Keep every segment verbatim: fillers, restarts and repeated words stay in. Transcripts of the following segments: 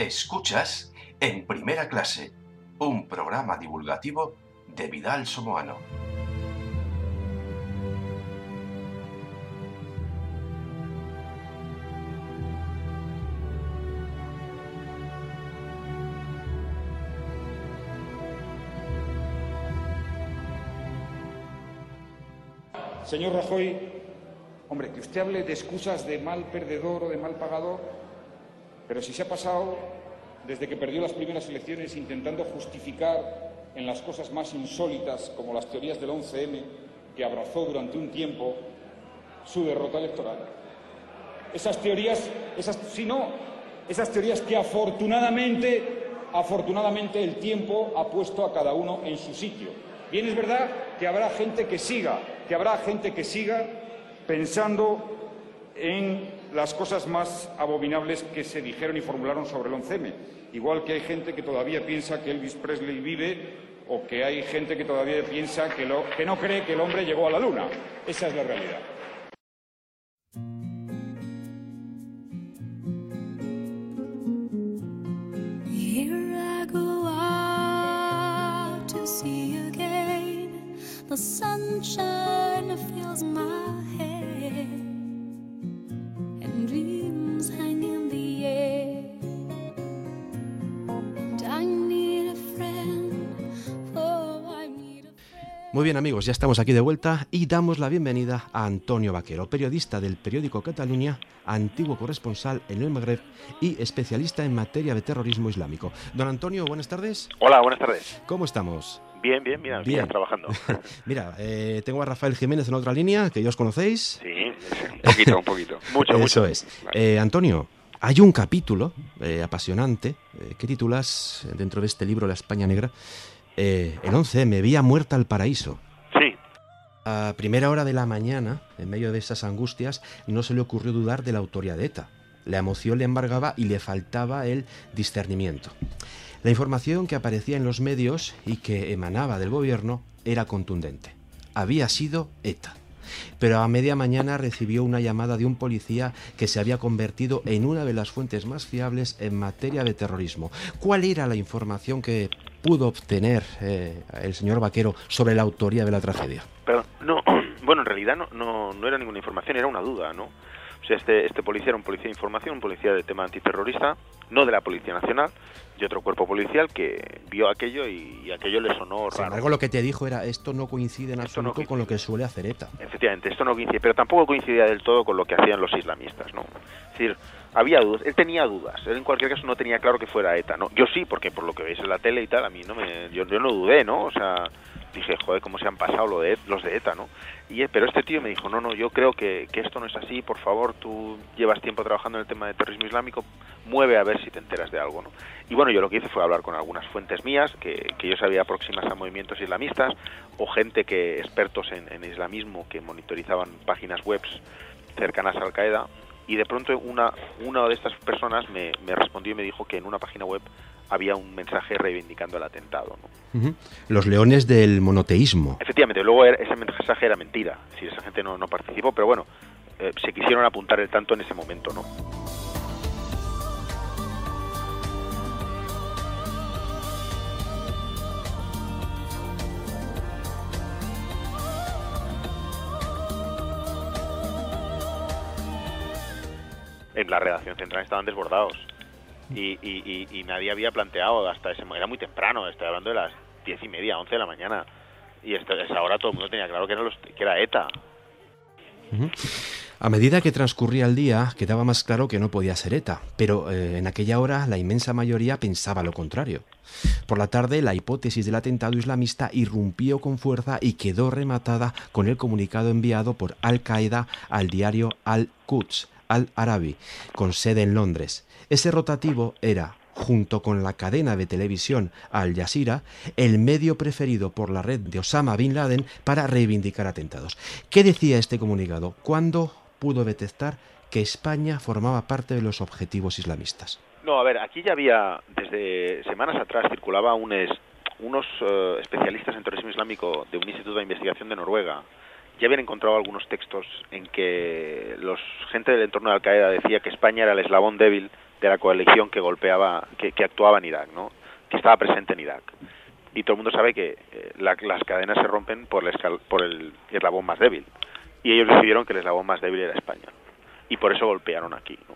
Escuchas En Primera Clase, un programa divulgativo de Vidal Somoano. Señor Rajoy, hombre, que usted hable de excusas de mal perdedor o de mal pagador, pero si se ha pasado desde que perdió las primeras elecciones intentando justificar en las cosas más insólitas, como las teorías del once eme, que abrazó durante un tiempo, su derrota electoral. Esas teorías, esas, si no, esas teorías que afortunadamente, afortunadamente el tiempo ha puesto a cada uno en su sitio. Bien, es verdad que habrá gente que siga, que habrá gente que siga pensando en las cosas más abominables que se dijeron y formularon sobre el once eme. Igual que hay gente que todavía piensa que Elvis Presley vive o que hay gente que todavía piensa que, lo, que no cree que el hombre llegó a la luna. Esa es la realidad. Here I go out to see again. The sunshine fills my head and dreams hang in the air. And I need a friend, oh, I need a friend. Muy bien, amigos, ya estamos aquí de vuelta y damos la bienvenida a Antonio Vaquero, periodista del periódico Catalunya, antiguo corresponsal en el Magreb y especialista en materia de terrorismo islámico. Don Antonio, buenas tardes. Hola, buenas tardes. ¿Cómo estamos? Bien, bien, mira, bien, trabajando. Mira, eh, tengo a Rafael Jiménez en otra línea, que ya os conocéis. Sí, un poquito, un poquito. Mucho, mucho. Eso es. Vale. Eh, Antonio, hay un capítulo eh, apasionante eh, que titulas dentro de este libro La España Negra, eh, el once eme, Vía Muerta al Paraíso. Sí. A primera hora de la mañana, en medio de esas angustias, no se le ocurrió dudar de la autoría de ETA. La emoción le embargaba y le faltaba el discernimiento. La información que aparecía en los medios y que emanaba del gobierno era contundente. Había sido ETA. Pero a media mañana recibió una llamada de un policía que se había convertido en una de las fuentes más fiables en materia de terrorismo. ¿Cuál era la información que pudo obtener eh, el señor Vaquero sobre la autoría de la tragedia? Pero no, bueno, en realidad no, no, no era ninguna información, era una duda, ¿no? O sea, este, este policía era un policía de información, un policía de tema antiterrorista, no de la Policía Nacional, de otro cuerpo policial que vio aquello y, y aquello le sonó raro. Sin embargo, lo que te dijo era, esto no coincide en esto absoluto no coincide. con lo que suele hacer ETA. Efectivamente, esto no coincide, pero tampoco coincidía del todo con lo que hacían los islamistas, ¿no? Es decir, había dudas, él tenía dudas, él en cualquier caso no tenía claro que fuera ETA, ¿no? Yo sí, porque por lo que veis en la tele y tal, a mí no me, yo, yo no dudé, ¿no? O sea, dije, joder, cómo se han pasado lo de, los de ETA, ¿no? Y, pero este tío me dijo, no, no, yo creo que, que esto no es así, por favor, tú llevas tiempo trabajando en el tema de terrorismo islámico, mueve a ver si te enteras de algo, ¿no? Y bueno, yo lo que hice fue hablar con algunas fuentes mías, que, que yo sabía próximas a movimientos islamistas, o gente que, expertos en, en islamismo, que monitorizaban páginas web cercanas a Al-Qaeda, y de pronto una, una de estas personas me, me respondió y me dijo que en una página web había un mensaje reivindicando el atentado, ¿no? Uh-huh. Los leones del monoteísmo. Efectivamente, luego era, ese mensaje era mentira, es decir, esa gente no, no participó, pero bueno, eh, se quisieron apuntar el tanto en ese momento, ¿no? En la redacción central estaban desbordados y, y, y, y nadie había planteado hasta ese momento, era muy temprano, estoy hablando de las diez y media, once de la mañana, y a esa hora todo el mundo tenía claro que era, los, que era ETA. Uh-huh. A medida que transcurría el día, quedaba más claro que no podía ser ETA, pero eh, en aquella hora la inmensa mayoría pensaba lo contrario. Por la tarde, la hipótesis del atentado islamista irrumpió con fuerza y quedó rematada con el comunicado enviado por Al-Qaeda al diario Al-Quds Al-Arabi, con sede en Londres. Ese rotativo era, junto con la cadena de televisión Al Jazeera, el medio preferido por la red de Osama Bin Laden para reivindicar atentados. ¿Qué decía este comunicado? ¿Cuándo pudo detectar que España formaba parte de los objetivos islamistas? No, a ver, aquí ya había, desde semanas atrás, circulaba unos, unos uh, especialistas en terrorismo islámico de un instituto de investigación de Noruega. Ya habían encontrado algunos textos en que los gente del entorno de Al-Qaeda decía que España era el eslabón débil de la coalición que golpeaba, que, que actuaba en Irak, ¿no? Que estaba presente en Irak. Y todo el mundo sabe que eh, la, las cadenas se rompen por el, escal, por el eslabón más débil. Y ellos decidieron que el eslabón más débil era España. Y por eso golpearon aquí, ¿no?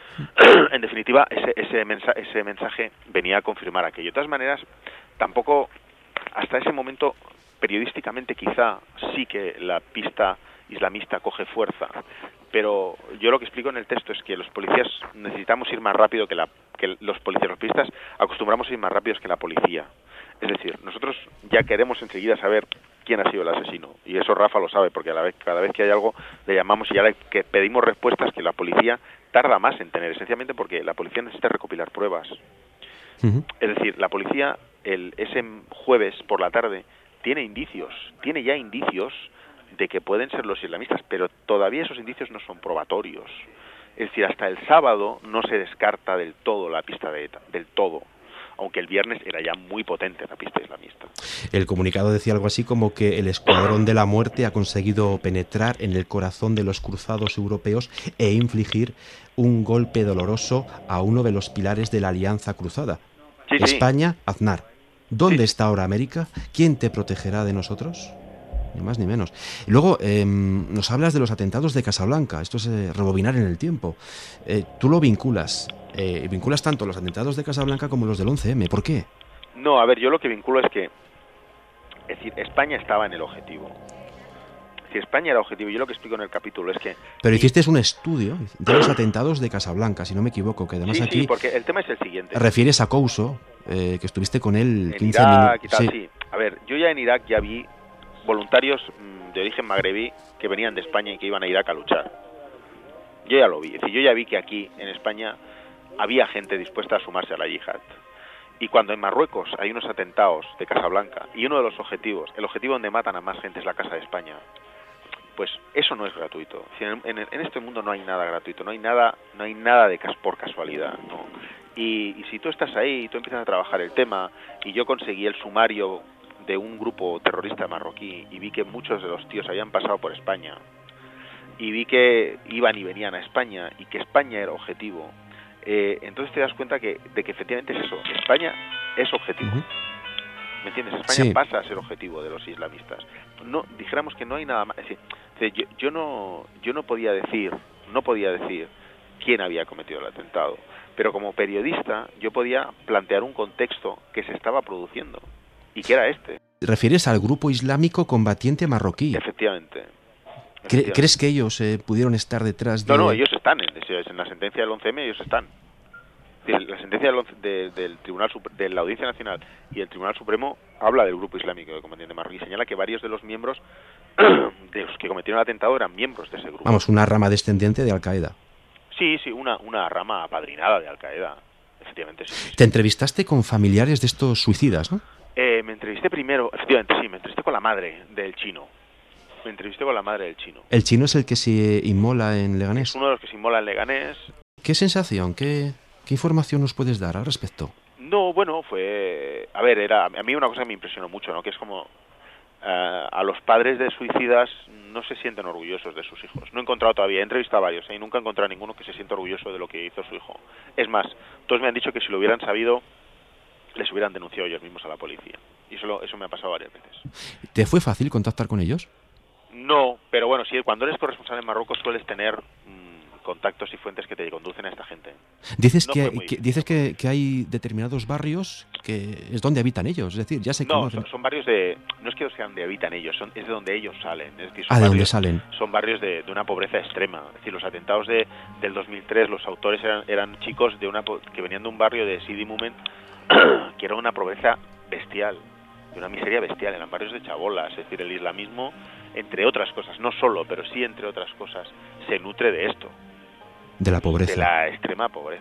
En definitiva, ese, ese, mensa, ese mensaje venía a confirmar aquello. De todas maneras, tampoco, hasta ese momento, periodísticamente quizá sí que la pista islamista coge fuerza, pero yo lo que explico en el texto es que los policías necesitamos ir más rápido que, la, que los policías, los periodistas acostumbramos a ir más rápidos que la policía. Es decir, nosotros ya queremos enseguida saber quién ha sido el asesino, y eso Rafa lo sabe, porque a la vez, cada vez que hay algo le llamamos y ya le que pedimos respuestas que la policía tarda más en tener, esencialmente porque la policía necesita recopilar pruebas. Uh-huh. Es decir, la policía el, ese jueves por la tarde tiene indicios, tiene ya indicios de que pueden ser los islamistas, pero todavía esos indicios no son probatorios. Es decir, hasta el sábado no se descarta del todo la pista de ETA, del todo, aunque el viernes era ya muy potente la pista islamista. El comunicado decía algo así como que el Escuadrón de la Muerte ha conseguido penetrar en el corazón de los cruzados europeos e infligir un golpe doloroso a uno de los pilares de la Alianza Cruzada. Sí, España, sí. Aznar. ¿Dónde sí. está ahora América? ¿Quién te protegerá de nosotros? Ni más ni menos. Y luego eh, nos hablas de los atentados de Casablanca. Esto es eh, rebobinar en el tiempo. Eh, tú lo vinculas. Eh, vinculas tanto los atentados de Casablanca como los del once eme. ¿Por qué? No, a ver, yo lo que vinculo es que, es decir, España estaba en el objetivo. Si España era objetivo, yo lo que explico en el capítulo es que... Pero hiciste un estudio de los atentados de Casablanca, si no me equivoco, que además sí, aquí... Sí, porque el tema es el siguiente. Refieres a Couso, eh, que estuviste con él en quince Irak minutos. Y tal, sí. sí. A ver, yo ya en Irak ya vi voluntarios mmm, de origen magrebí que venían de España y que iban a Irak a luchar. Yo ya lo vi. Es decir, yo ya vi que aquí, en España, había gente dispuesta a sumarse a la yihad. Y cuando en Marruecos hay unos atentados de Casablanca y uno de los objetivos, el objetivo donde matan a más gente es la Casa de España, pues eso no es gratuito. En, en, en este mundo no hay nada gratuito, no hay nada, no hay nada de cas por casualidad, ¿no? Y, y si tú estás ahí y tú empiezas a trabajar el tema, y yo conseguí el sumario de un grupo terrorista marroquí y vi que muchos de los tíos habían pasado por España y vi que iban y venían a España y que España era objetivo, eh, entonces te das cuenta que de que efectivamente es eso, España es objetivo. Uh-huh. ¿Me entiendes? España sí. pasa a ser objetivo de los islamistas. No, dijéramos que no hay nada más. Es decir, yo, yo no, yo no podía decir, no podía decir quién había cometido el atentado, pero como periodista yo podía plantear un contexto que se estaba produciendo y que era este. ¿Te refieres al grupo islámico combatiente marroquí? Efectivamente. Efectivamente. ¿Crees que ellos eh, pudieron estar detrás de...? No, no, ellos están en, en la sentencia del once eme, ellos están. La sentencia del, de, del Tribunal de la Audiencia Nacional y el Tribunal Supremo habla del grupo islámico de combatiente marroquí y señala que varios de los miembros de los que cometieron el atentado eran miembros de ese grupo. Vamos, una rama descendiente de Al-Qaeda. Sí, sí, una, una rama apadrinada de Al-Qaeda, efectivamente. Sí, sí. Te entrevistaste con familiares de estos suicidas, ¿no? Eh, me entrevisté primero, efectivamente, sí, me entrevisté con la madre del chino. Me entrevisté con la madre del chino. ¿El chino es el que se inmola en Leganés? Es uno de los que se inmola en Leganés. ¿Qué sensación, qué, qué información nos puedes dar al respecto? No, bueno, fue... A ver, era a mí una cosa que me impresionó mucho, ¿no? Que es como... Uh, a los padres de suicidas no se sienten orgullosos de sus hijos. No he encontrado todavía, he entrevistado a varios, ¿eh? Y nunca he encontrado a ninguno que se sienta orgulloso de lo que hizo su hijo. Es más, todos me han dicho que si lo hubieran sabido, les hubieran denunciado ellos mismos a la policía. Y eso, lo, eso me ha pasado varias veces. ¿Te fue fácil contactar con ellos? No, pero bueno, sí, cuando eres corresponsal en Marruecos sueles tener mmm, contactos y fuentes que te conducen a esta gente. Dices, no que, que, dices que, que hay determinados barrios que es donde habitan ellos, es decir, ya se no, conocen. Son, son barrios de... No es que sean donde habitan ellos, son, es de donde ellos salen. Es decir, son ah, ¿de barrios, dónde salen? Son barrios de, de una pobreza extrema. Es decir, los atentados de, del dos mil tres, los autores eran, eran chicos de una que venían de un barrio de Sidi Moumen, que era una pobreza bestial, de una miseria bestial, eran barrios de chabolas. Es decir, el islamismo, entre otras cosas, no solo, pero sí entre otras cosas, se nutre de esto. De la pobreza. De la extrema pobreza.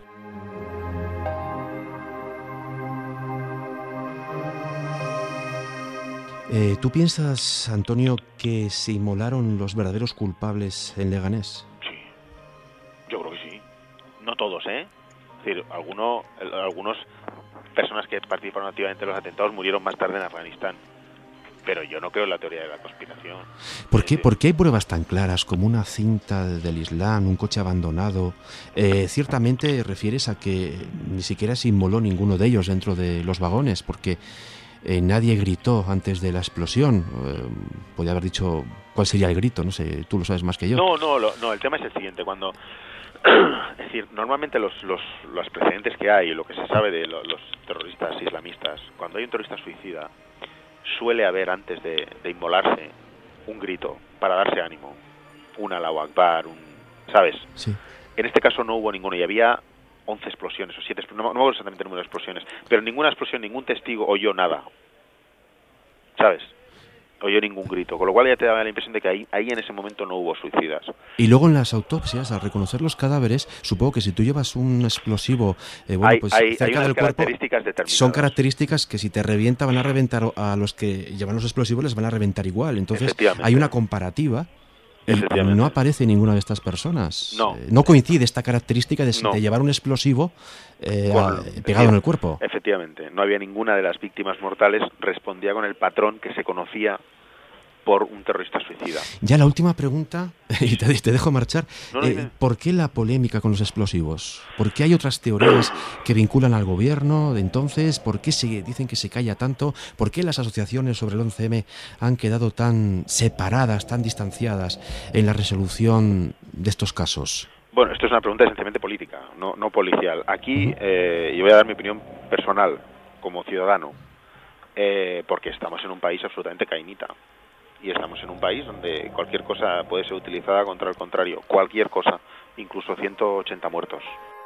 Eh, ¿Tú piensas, Antonio, que se inmolaron los verdaderos culpables en Leganés? Sí, yo creo que sí. No todos, ¿eh? Es decir, algunos, algunos personas que participaron activamente en los atentados murieron más tarde en Afganistán. pero yo no creo en la teoría de la conspiración. ¿Por qué, Eh, ¿Por qué hay pruebas tan claras como una cinta del Islam, un coche abandonado? Eh, ciertamente refieres a que ni siquiera se inmoló ninguno de ellos dentro de los vagones, porque eh, nadie gritó antes de la explosión. Eh, podría haber dicho cuál sería el grito, no sé, tú lo sabes más que yo. No, no, lo- no, el tema es el siguiente, cuando... Es decir, normalmente los, los, los precedentes que hay, lo que se sabe de lo- los terroristas islamistas, cuando hay un terrorista suicida, suele haber antes de, de inmolarse un grito para darse ánimo, un Allahu Akbar, un, ¿sabes? Sí. En este caso no hubo ninguno y había once explosiones o siete, no, no me acuerdo exactamente el número de explosiones, pero ninguna explosión, ningún testigo oyó nada, ¿sabes? Oyó ningún grito, con lo cual ya te daba la impresión de que ahí, ahí en ese momento no hubo suicidas. Y luego en las autopsias, al reconocer los cadáveres, supongo que si tú llevas un explosivo eh, bueno, hay, pues hay, hay cerca unas del cuerpo, características determinadas. son características que si te revienta van a reventar a los que llevan los explosivos, les van a reventar igual. Entonces Efectivamente. hay una comparativa y Efectivamente. no aparece ninguna de estas personas. No. Eh, no coincide esta característica de, No. de llevar un explosivo eh, Con- a- pegado en el cuerpo. Efectivamente, no había ninguna de las víctimas mortales, respondía con el patrón que se conocía por un terrorista suicida. Ya la última pregunta, y te, te dejo marchar. No, no, eh, dime. ¿Por qué la polémica con los explosivos? ¿Por qué hay otras teorías que vinculan al gobierno de entonces? ¿Por qué se dicen que se calla tanto? ¿Por qué las asociaciones sobre el once eme han quedado tan separadas, tan distanciadas en la resolución de estos casos? Bueno, esto es una pregunta esencialmente política, no, no policial. Aquí, eh, yo voy a dar mi opinión personal, como ciudadano, eh, porque estamos en un país absolutamente cainita. Y estamos en un país donde cualquier cosa puede ser utilizada contra el contrario. Cualquier cosa, incluso ciento ochenta muertos.